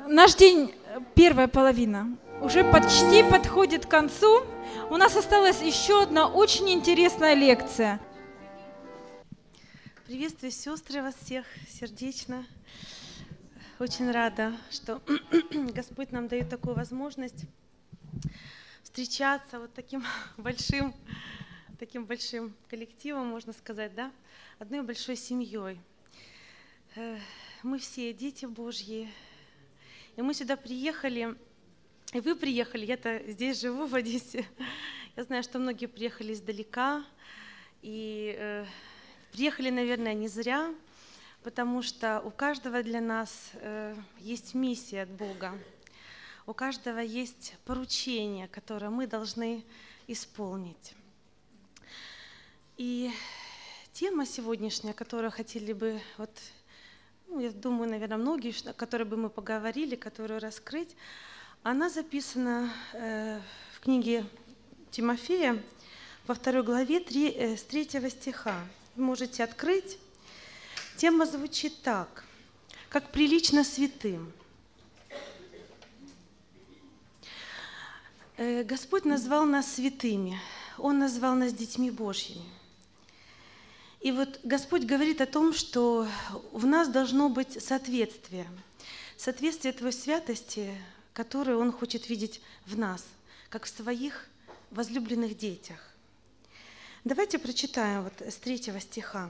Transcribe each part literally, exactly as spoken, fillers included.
Наш день, э, первая половина, уже почти подходит к концу. У нас осталась еще одна очень интересная лекция. Приветствую, сестры, вас всех сердечно. Очень рада, что Господь нам дает такую возможность встречаться вот таким большим, таким большим коллективом, можно сказать, да, одной большой семьей. Э, Мы все дети Божьи, и мы сюда приехали, и вы приехали, я-то здесь живу, в Одессе. Я знаю, что многие приехали издалека, и э, приехали, наверное, не зря, потому что у каждого для нас э, есть миссия от Бога, у каждого есть поручение, которое мы должны исполнить. И тема сегодняшняя, которую хотели бы, вот, ну, я думаю, наверное, многие, о которой бы мы поговорили, которую раскрыть, она записана э, в книге Тимофея во второй главе три, э, с третьего стиха. Вы можете открыть. Тема звучит так: как прилично святым. Э, Господь назвал нас святыми, Он назвал нас детьми Божьими. И вот Господь говорит о том, что в нас должно быть соответствие, соответствие той святости, которую Он хочет видеть в нас, как в своих возлюбленных детях. Давайте прочитаем вот с третьего стиха.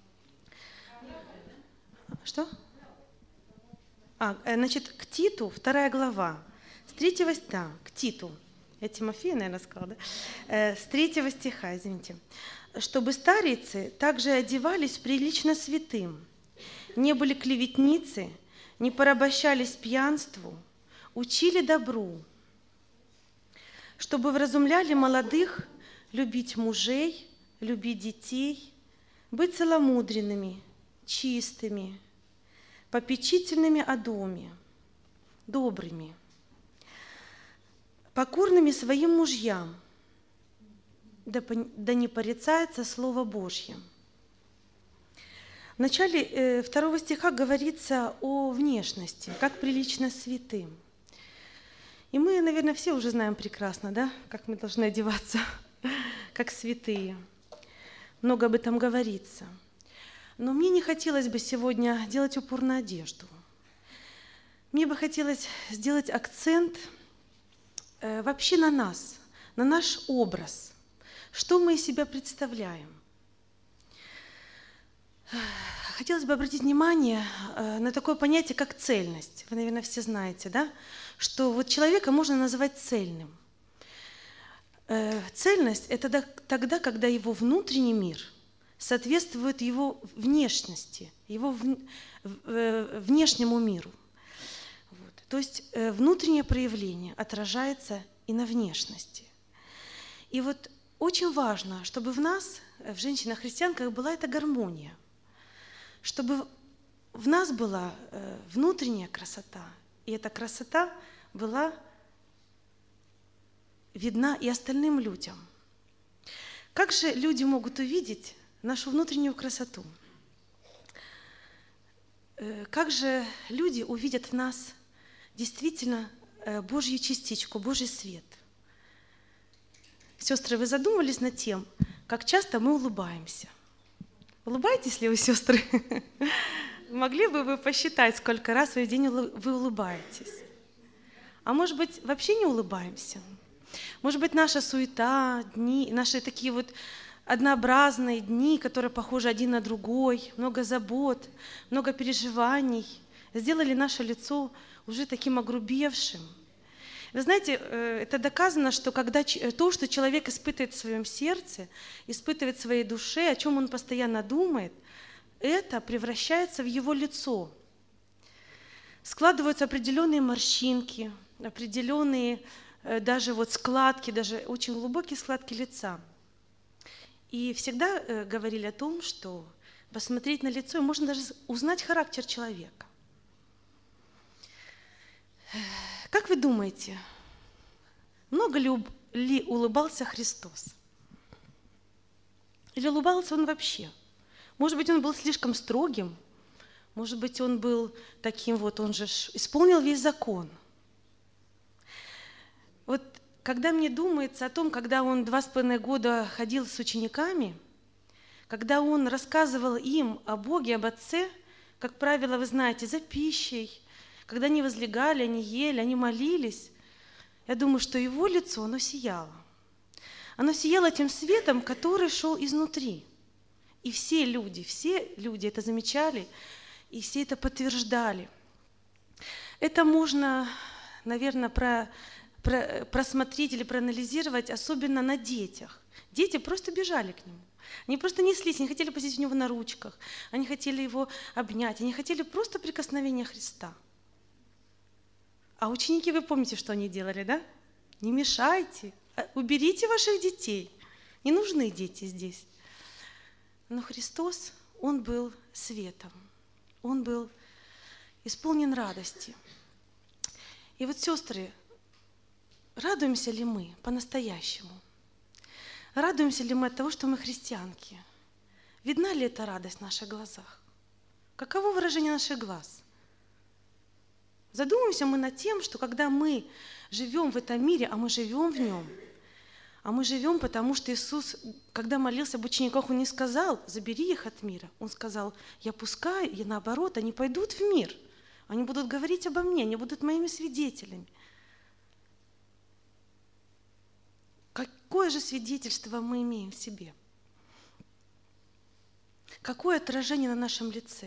Что? А, э, значит, к Титу, вторая глава, с третьего стиха, к Титу, я Тимофея, наверное, сказала, да? Э, с третьего стиха, извините. Чтобы старицы также одевались прилично святым, не были клеветницы, не порабощались пьянству, учили добру, чтобы вразумляли молодых любить мужей, любить детей, быть целомудренными, чистыми, попечительными о доме, добрыми, покорными своим мужьям, да, да не порицается Слово Божье. В начале э, второго стиха говорится о внешности, как прилично святым. И мы, наверное, все уже знаем прекрасно, да, как мы должны одеваться, как святые. Много об этом говорится. Но мне не хотелось бы сегодня делать упор на одежду. Мне бы хотелось сделать акцент э, вообще на нас, на наш образ. Что мы из себя представляем? Хотелось бы обратить внимание э, на такое понятие, как цельность. Вы, наверное, все знаете, да? Что вот человека можно называть цельным. Э, цельность – это тогда, когда его внутренний мир соответствует его внешности, его в, э, внешнему миру. Вот. То есть э, внутреннее проявление отражается и на внешности. И вот очень важно, чтобы в нас, в женщинах-христианках, была эта гармония, чтобы в нас была э, внутренняя красота, и эта красота была видна и остальным людям. Как же люди могут увидеть нашу внутреннюю красоту? Э, Как же люди увидят в нас действительно э, Божью частичку, Божий свет? Сестры, вы задумывались над тем, как часто мы улыбаемся? Улыбаетесь ли вы, сестры? Могли бы вы посчитать, сколько раз в день вы улыбаетесь? А может быть, вообще не улыбаемся? Может быть, наша суета, дни, наши такие вот однообразные дни, которые похожи один на другой, много забот, много переживаний, сделали наше лицо уже таким огрубевшим. Вы знаете, это доказано, что когда то, что человек испытывает в своем сердце, испытывает в своей душе, о чем он постоянно думает, это превращается в его лицо. Складываются определенные морщинки, определенные даже вот складки, даже очень глубокие складки лица. И всегда э, говорили о том, что посмотреть на лицо, и можно даже узнать характер человека. Как вы думаете, много ли, ли улыбался Христос? Или улыбался Он вообще? Может быть, Он был слишком строгим? Может быть, он был таким вот, он же ж исполнил весь закон. Вот когда мне думается о том, когда он два с половиной года ходил с учениками, когда он рассказывал им о Боге, об Отце, как правило, вы знаете, за пищей, когда они возлегали, они ели, они молились, я думаю, что его лицо, оно сияло. Оно сияло тем светом, который шел изнутри. И все люди, все люди это замечали, и все это подтверждали. Это можно, наверное, про, про, просмотреть или проанализировать, особенно на детях. Дети просто бежали к нему. Они просто неслись, они хотели посидеть у него на ручках, они хотели его обнять, они хотели просто прикосновения Христа. А ученики, вы помните, что они делали, да? Не мешайте, уберите ваших детей. Не нужны дети здесь. Но Христос, Он был светом, Он был исполнен радости. И вот, сестры, радуемся ли мы по-настоящему? Радуемся ли мы от того, что мы христианки? Видна ли эта радость в наших глазах? Каково выражение наших глаз? Задумаемся мы над тем, что когда мы живем в этом мире, а мы живем в нем, а мы живем, потому что Иисус, когда молился об учениках, Он не сказал: забери их от мира. Он сказал: я пускаю, и наоборот, они пойдут в мир. Они будут говорить обо мне, они будут моими свидетелями. Какое же свидетельство мы имеем в себе? Какое отражение на нашем лице?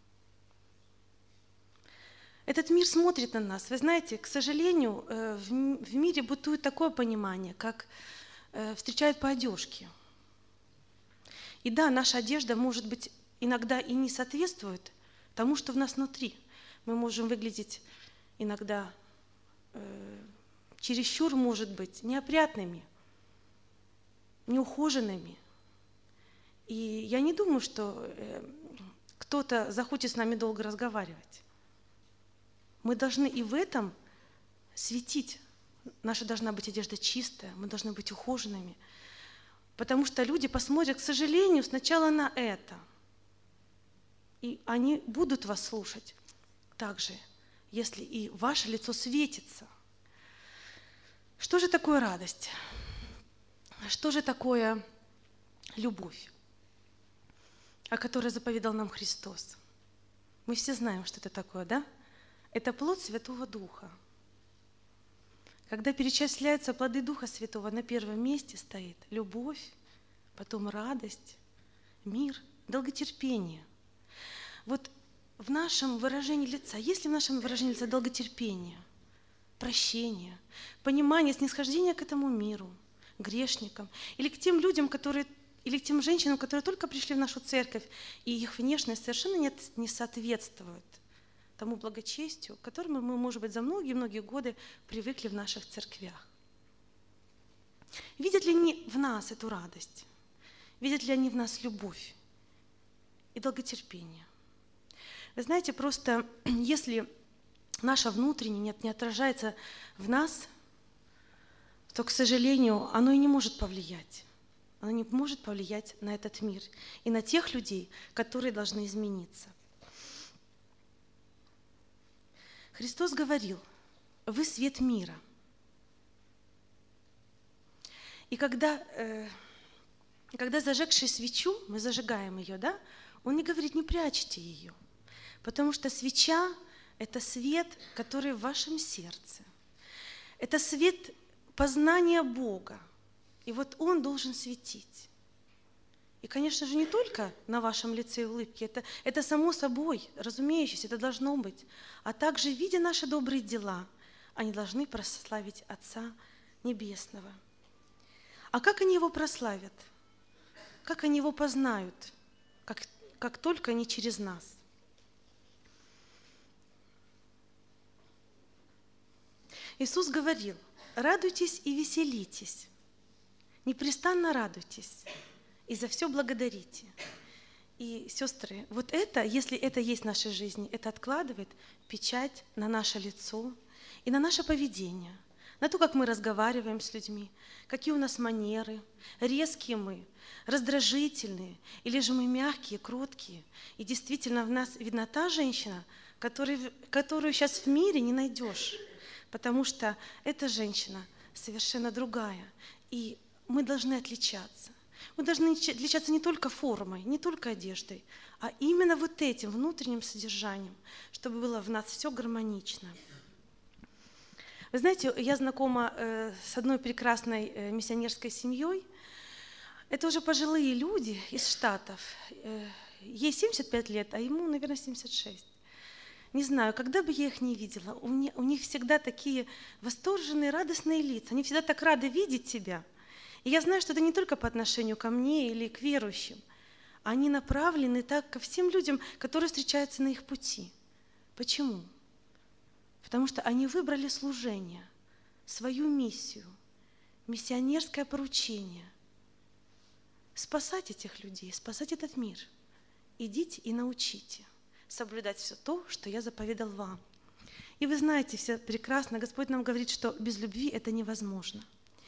Этот мир смотрит на нас. Вы знаете, к сожалению, в мире бытует такое понимание, как встречают по одежке. И да, наша одежда, может быть, иногда и не соответствует тому, что в нас внутри. Мы можем выглядеть иногда э, чересчур, может быть, неопрятными, неухоженными. И я не думаю, что э, кто-то захочет с нами долго разговаривать. Мы должны и в этом светить. Наша должна быть одежда чистая, мы должны быть ухоженными. Потому что люди посмотрят, к сожалению, сначала на это. И они будут вас слушать также, если и ваше лицо светится. Что же такое радость? Что же такое любовь, о которой заповедал нам Христос? Мы все знаем, что это такое, да? Это плод Святого Духа. Когда перечисляются плоды Духа Святого, на первом месте стоит любовь, потом радость, мир, долготерпение. Вот в нашем выражении лица, есть ли в нашем выражении лица долготерпение, прощение, понимание, снисхождение к этому миру, грешникам, или к тем людям, которые, или к тем женщинам, которые только пришли в нашу церковь, и их внешность совершенно не, не соответствует тому благочестию, к которому мы, может быть, за многие-многие годы привыкли в наших церквях. Видят ли они в нас эту радость? Видят ли они в нас любовь и долготерпение? Вы знаете, просто если наше внутреннее не отражается в нас, то, к сожалению, оно и не может повлиять. Оно не может повлиять на этот мир и на тех людей, которые должны измениться. Христос говорил: вы свет мира. И когда, э, когда зажегший свечу, мы зажигаем ее, да, Он не говорит: не прячьте ее, потому что свеча – это свет, который в вашем сердце. Это свет познания Бога. И вот Он должен светить. И, конечно же, не только на вашем лице и улыбке, это, это само собой, разумеющееся, это должно быть. А также, видя наши добрые дела, они должны прославить Отца Небесного. А как они Его прославят? Как они Его познают? Как, как только не через нас. Иисус говорил: радуйтесь и веселитесь, непрестанно радуйтесь и за все благодарите. И, сестры, вот это, если это есть в нашей жизни, это откладывает печать на наше лицо и на наше поведение, на то, как мы разговариваем с людьми, какие у нас манеры, резкие мы, раздражительные, или же мы мягкие, кроткие. И действительно в нас видна та женщина, который, которую сейчас в мире не найдешь, потому что эта женщина совершенно другая, и мы должны отличаться. Мы должны отличаться не только формой, не только одеждой, а именно вот этим внутренним содержанием, чтобы было в нас все гармонично. Вы знаете, я знакома э, с одной прекрасной э, миссионерской семьей. Это уже пожилые люди из Штатов. Э, ей семьдесят пять лет, а ему, наверное, семьдесят шесть. Не знаю, когда бы я их не видела, у, не, у них всегда такие восторженные, радостные лица. Они всегда так рады видеть тебя. И я знаю, что это не только по отношению ко мне или к верующим. Они направлены так ко всем людям, которые встречаются на их пути. Почему? Потому что они выбрали служение, свою миссию, миссионерское поручение. Спасать этих людей, спасать этот мир. Идите и научите соблюдать все то, что я заповедал вам. И вы знаете все прекрасно, Господь нам говорит, что без любви это невозможно.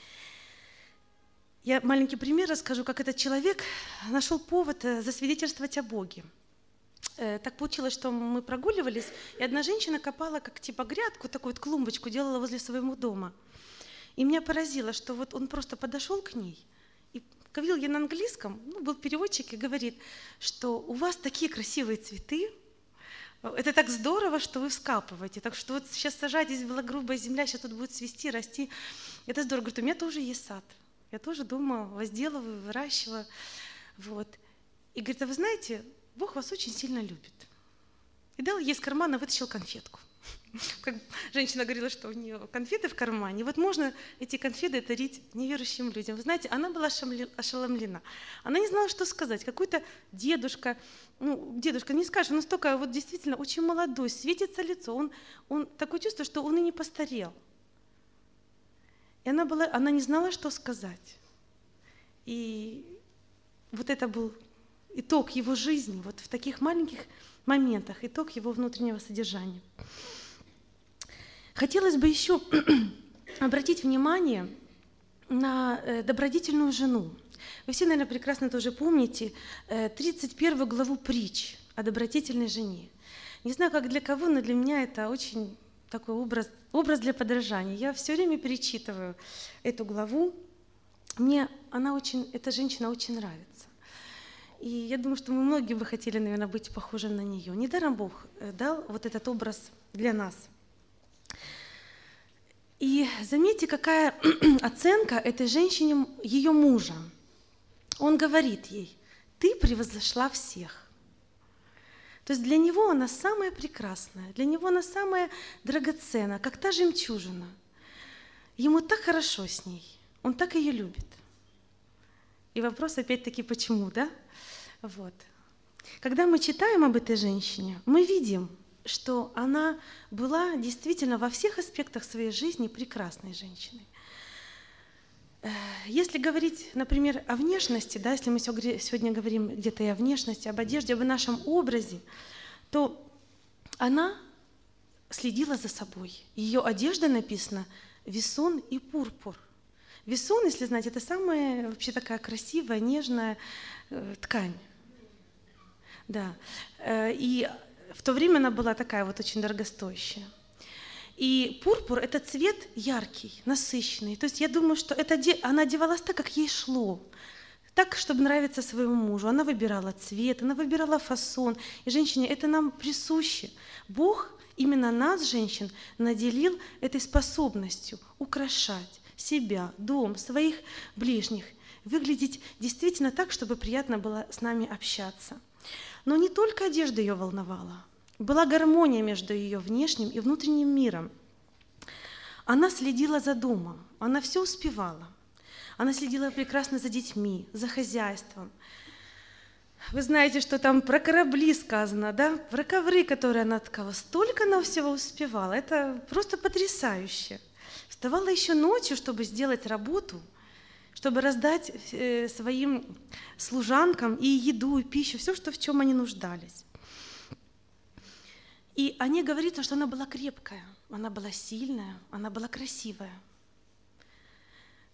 Я маленький пример расскажу, как этот человек нашел повод засвидетельствовать о Боге. Так получилось, что мы прогуливались, и одна женщина копала как типа грядку, такую вот клумбочку делала возле своего дома. И меня поразило, что вот он просто подошел к ней и говорил ей на английском, ну, был переводчик, и говорит, что у вас такие красивые цветы, это так здорово, что вы вскапываете, так что вот сейчас сажайтесь, была грубая земля, сейчас тут будет цвести, расти. Это здорово. Говорит, у меня тоже есть сад. Я тоже дома возделываю, выращиваю. Вот. И говорит, а вы знаете, Бог вас очень сильно любит. И дал ей из кармана, вытащил конфетку. Как женщина говорила, что у нее конфеты в кармане. И вот можно эти конфеты дарить неверующим людям. Вы знаете, она была ошеломлена. Она не знала, что сказать. Какой-то дедушка, ну, дедушка, не скажешь, он настолько вот действительно очень молодой, светится лицо. Он, он такое чувство, что он и не постарел. И она, была, она не знала, что сказать. И вот это был итог его жизни, вот в таких маленьких моментах, итог его внутреннего содержания. Хотелось бы еще обратить внимание на добродетельную жену. Вы все, наверное, прекрасно тоже помните тридцать первую главу притч о добродетельной жене. Не знаю, как для кого, но для меня это очень такой образ, образ для подражания. Я все время перечитываю эту главу. Мне она очень, эта женщина очень нравится. И я думаю, что мы многие бы хотели, наверное, быть похожим на нее. Недаром Бог дал вот этот образ для нас. И заметьте, какая оценка этой женщине ее мужа. Он говорит ей, ты превозошла всех. То есть для него она самая прекрасная, для него она самая драгоценная, как та жемчужина. Ему так хорошо с ней, он так ее любит. И вопрос опять-таки, почему, да? Вот. Когда мы читаем об этой женщине, мы видим, что она была действительно во всех аспектах своей жизни прекрасной женщиной. Если говорить, например, о внешности, да, если мы сегодня говорим где-то и о внешности, об одежде, об нашем образе, то она следила за собой. Ее одежда написана «весон и пурпур». Весон, если знаете, это самая вообще такая красивая, нежная э, ткань. Да. И в то время она была такая вот очень дорогостоящая. И пурпур – это цвет яркий, насыщенный. То есть я думаю, что это, она одевалась так, как ей шло, так, чтобы нравиться своему мужу. Она выбирала цвет, она выбирала фасон. И, женщине, это нам присуще. Бог именно нас, женщин, наделил этой способностью украшать себя, дом, своих ближних, выглядеть действительно так, чтобы приятно было с нами общаться. Но не только одежда ее волновала. Была гармония между ее внешним и внутренним миром. Она следила за домом, она все успевала. Она следила прекрасно за детьми, за хозяйством. Вы знаете, что там про корабли сказано, да? Про ковры, которые она ткала. Столько она всего успевала. Это просто потрясающе. Вставала еще ночью, чтобы сделать работу, чтобы раздать своим служанкам и еду, и пищу, все, что, в чем они нуждались. И о ней говорится, что она была крепкая, она была сильная, она была красивая.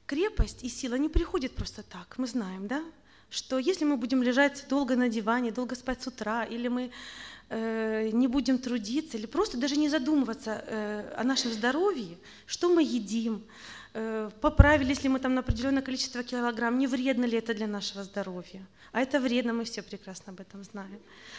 крепость и сила не приходят просто так. Мы знаем, да, что если мы будем лежать долго на диване, долго спать с утра, или мы э, не будем трудиться, или просто даже не задумываться э, о нашем здоровье, что мы едим, э, поправились ли мы там на определенное количество килограмм, не вредно ли это для нашего здоровья. А это вредно, мы все прекрасно об этом знаем.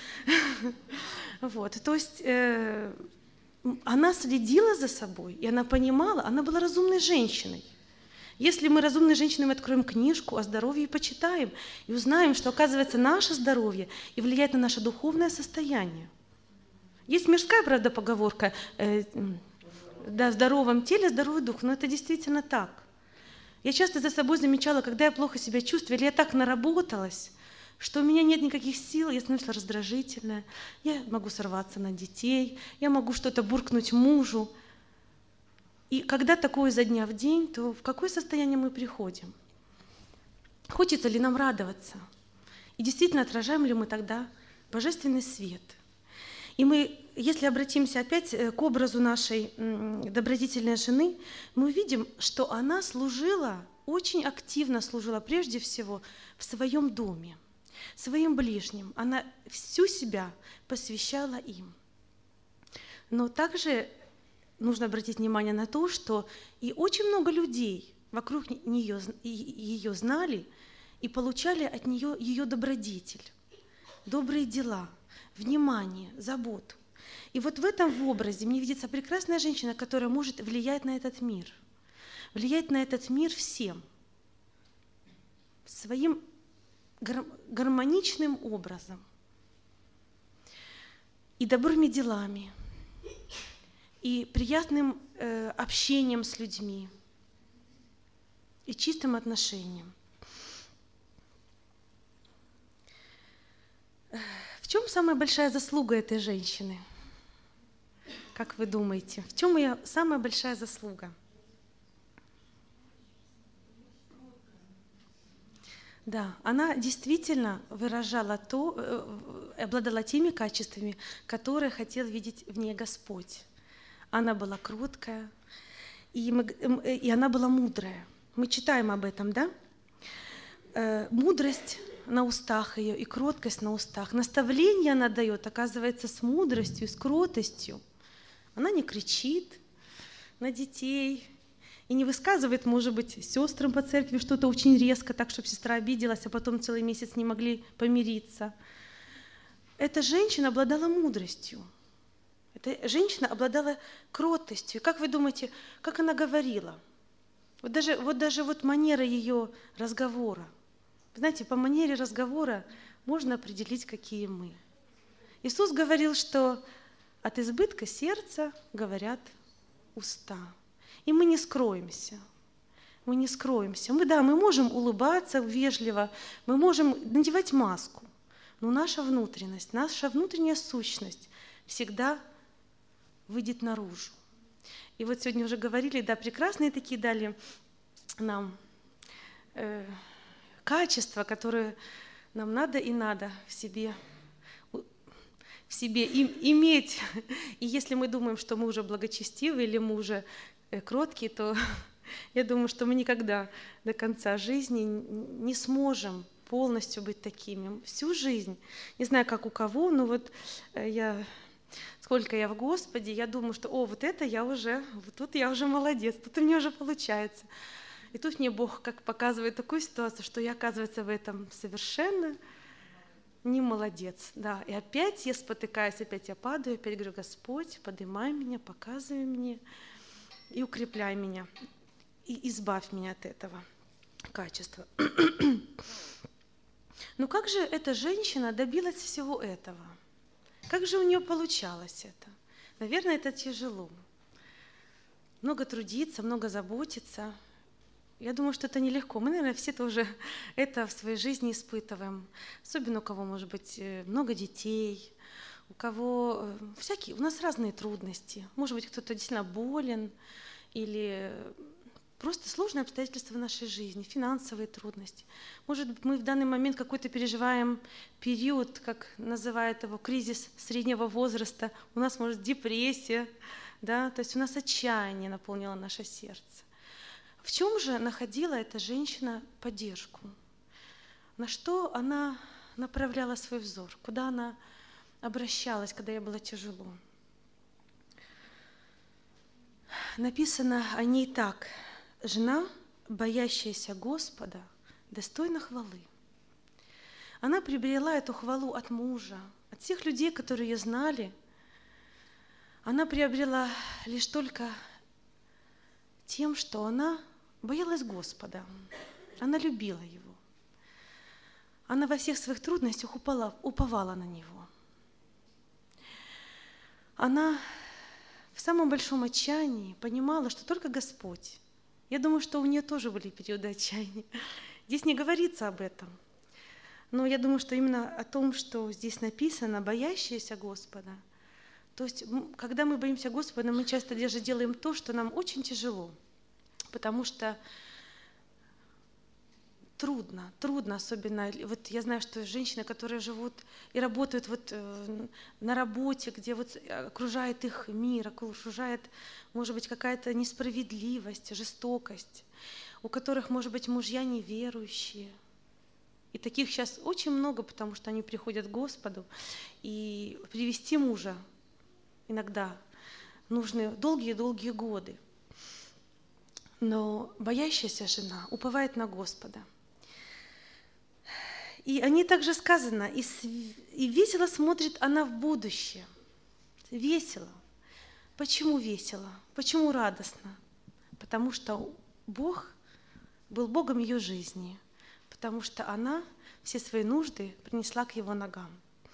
Вот, то есть э, она следила за собой, и она понимала, она была разумной женщиной. Если мы разумные женщины, мы откроем книжку о здоровье и почитаем, и узнаем, что, оказывается, наше здоровье и влияет на наше духовное состояние. Есть мирская, правда, поговорка, э, да, в здоровом теле здоровый дух, но это действительно так. Я часто за собой замечала, когда я плохо себя чувствую, или я так наработалась, что у меня нет никаких сил, я становлюсь раздражительная, я могу сорваться на детей, я могу что-то буркнуть мужу. И когда такое изо дня в день, то в какое состояние мы приходим? Хочется ли нам радоваться? И действительно отражаем ли мы тогда божественный свет? И мы, если обратимся опять к образу нашей добродетельной жены, мы увидим, что она служила, очень активно служила прежде всего в своем доме, своим ближним. Она всю себя посвящала им. Но также нужно обратить внимание на то, что и очень много людей вокруг нее, ее знали и получали от нее ее добродетель, добрые дела, внимание, заботу. И вот в этом в образе мне видится прекрасная женщина, которая может влиять на этот мир, влиять на этот мир всем, своим гармоничным образом и добрыми делами, и приятным э, общением с людьми, и чистым отношением. В чем самая большая заслуга этой женщины? Как вы думаете, в чем ее самая большая заслуга? Да, она действительно выражала то, э, обладала теми качествами, которые хотел видеть в ней Господь. Она была кроткая, и, мы, и она была мудрая. Мы читаем об этом, да? Э, мудрость на устах ее и кроткость на устах. Наставление она дает, оказывается, с мудростью, с кротостью. Она не кричит на детей и не высказывает, может быть, сестрам по церкви что-то очень резко, так, чтобы сестра обиделась, а потом целый месяц не могли помириться. Эта женщина обладала мудростью. Эта женщина обладала кротостью. И как вы думаете, как она говорила? Вот даже вот, даже вот манера ее разговора. Знаете, по манере разговора можно определить, какие мы. Иисус говорил, что от избытка сердца говорят уста. И мы не скроемся. Мы не скроемся. Мы, да, мы можем улыбаться вежливо, мы можем надевать маску, но наша внутренность, наша внутренняя сущность всегда выйдет наружу. И вот сегодня уже говорили, да, прекрасные такие дали нам э, качества, которые нам надо и надо в себе, в себе им, иметь. И если мы думаем, что мы уже благочестивы или мы уже э, кроткие, то я думаю, что мы никогда до конца жизни не сможем полностью быть такими. Всю жизнь. Не знаю, как у кого, но вот я, сколько я в Господе, я думаю, что, о, вот это я уже, вот тут я уже молодец, тут у меня уже получается. И тут мне Бог как показывает такую ситуацию, что я, оказывается, в этом совершенно не молодец. Да. И опять я спотыкаюсь, опять я падаю, опять говорю: Господь, поднимай меня, показывай мне и укрепляй меня. И избавь меня от этого качества. Но как же эта женщина добилась всего этого? Как же у нее получалось это? Наверное, это тяжело. Много трудиться, много заботиться. Я думаю, что это нелегко. Мы, наверное, все тоже это в своей жизни испытываем. Особенно у кого, может быть, много детей, у кого всякие, у нас разные трудности. Может быть, кто-то действительно болен или просто сложные обстоятельства в нашей жизни, финансовые трудности. Может быть, мы в данный момент какой-то переживаем период, как называют его, кризис среднего возраста. У нас, может, депрессия, да, то есть у нас отчаяние наполнило наше сердце. В чем же находила эта женщина поддержку? На что она направляла свой взор? Куда она обращалась, когда ей было тяжело? Написано о ней так: жена, боящаяся Господа, достойна хвалы. Она приобрела эту хвалу от мужа, от всех людей, которые ее знали. Она приобрела лишь только тем, что она боялась Господа, она любила Его. Она во всех своих трудностях упала, уповала на Него. Она в самом большом отчаянии понимала, что только Господь. Я думаю, что у нее тоже были периоды отчаяния. Здесь не говорится об этом. Но я думаю, что именно о том, что здесь написано, боящиеся Господа. То есть, когда мы боимся Господа, мы часто даже делаем то, что нам очень тяжело. Потому что трудно, трудно, особенно, вот я знаю, что женщины, которые живут и работают вот э, на работе, где вот окружает их мир, окружает, может быть, какая-то несправедливость, жестокость, у которых, может быть, мужья неверующие. И таких сейчас очень много, потому что они приходят к Господу, и привести мужа иногда нужны долгие-долгие годы. Но боящаяся жена уповает на Господа. И о ней также сказано, и, и весело смотрит она в будущее. Весело. Почему весело? Почему радостно? Потому что Бог был Богом ее жизни, потому что она все свои нужды принесла к Его ногам.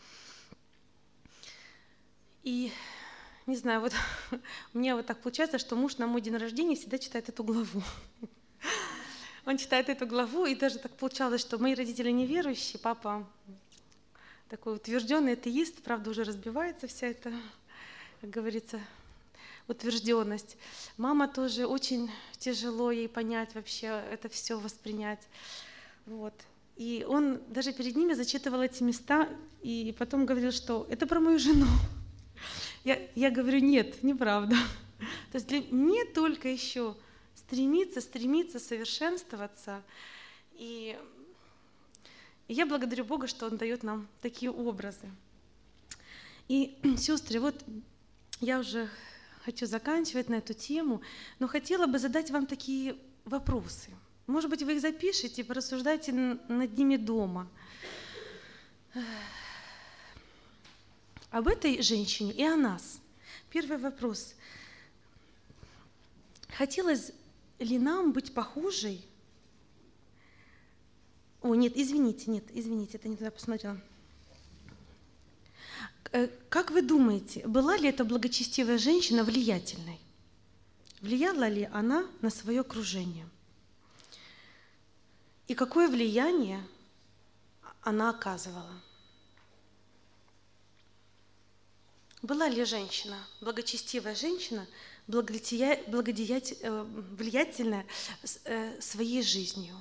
И не знаю, вот у меня вот так получается, что муж на мой день рождения всегда читает эту главу. Он читает эту главу, и даже так получалось, что мои родители неверующие, папа такой утвержденный атеист, правда, уже разбивается вся эта, как говорится, утвержденность. Мама тоже очень тяжело ей понять вообще, это все воспринять. Вот. И он даже перед ними зачитывал эти места, и потом говорил, что это про мою жену. Я, я говорю, нет, неправда. То есть для мне только еще стремиться, стремиться совершенствоваться. И, и я благодарю Бога, что Он дает нам такие образы. И, сестры, вот я уже хочу заканчивать на эту тему, но хотела бы задать вам такие вопросы. Может быть, вы их запишите, порассуждайте над ними дома. Об этой женщине и о нас. Первый вопрос. Хотелось ли нам быть похожей? О, нет, извините, нет, извините, это не туда посмотрела. Как вы думаете, была ли эта благочестивая женщина влиятельной? Влияла ли она на свое окружение? И какое влияние она оказывала? Была ли женщина, благочестивая женщина, влиятельная своей жизнью?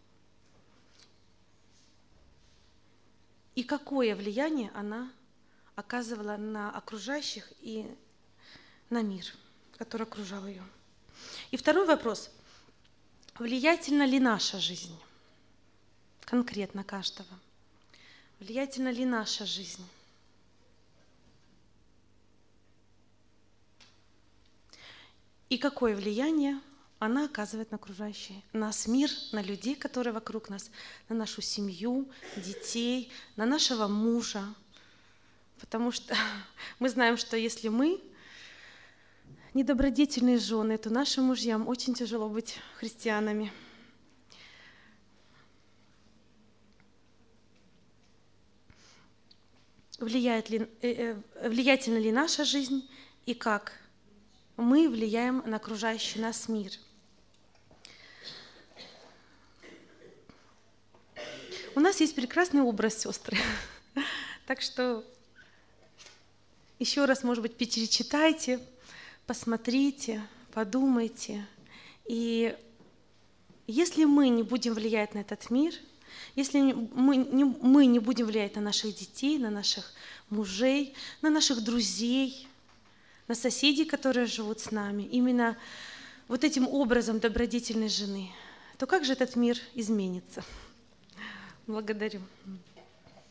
И какое влияние она оказывала на окружающих и на мир, который окружал ее? И второй вопрос. Влиятельна ли наша жизнь? Конкретно каждого. Влиятельна ли наша жизнь? И какое влияние она оказывает на окружающий нас мир, на людей, которые вокруг нас, на нашу семью, детей, на нашего мужа. Потому что мы знаем, что если мы недобродетельные жены, то нашим мужьям очень тяжело быть христианами. Влияет ли, э, э, влиятельна ли наша жизнь и как мы влияем на окружающий нас мир? У нас есть прекрасный образ, сестры. Так что еще раз, может быть, перечитайте, посмотрите, подумайте. И если мы не будем влиять на этот мир, если мы не, мы не будем влиять на наших детей, на наших мужей, на наших друзей, на соседей, которые живут с нами, именно вот этим образом добродетельной жены, то как же этот мир изменится? Благодарю.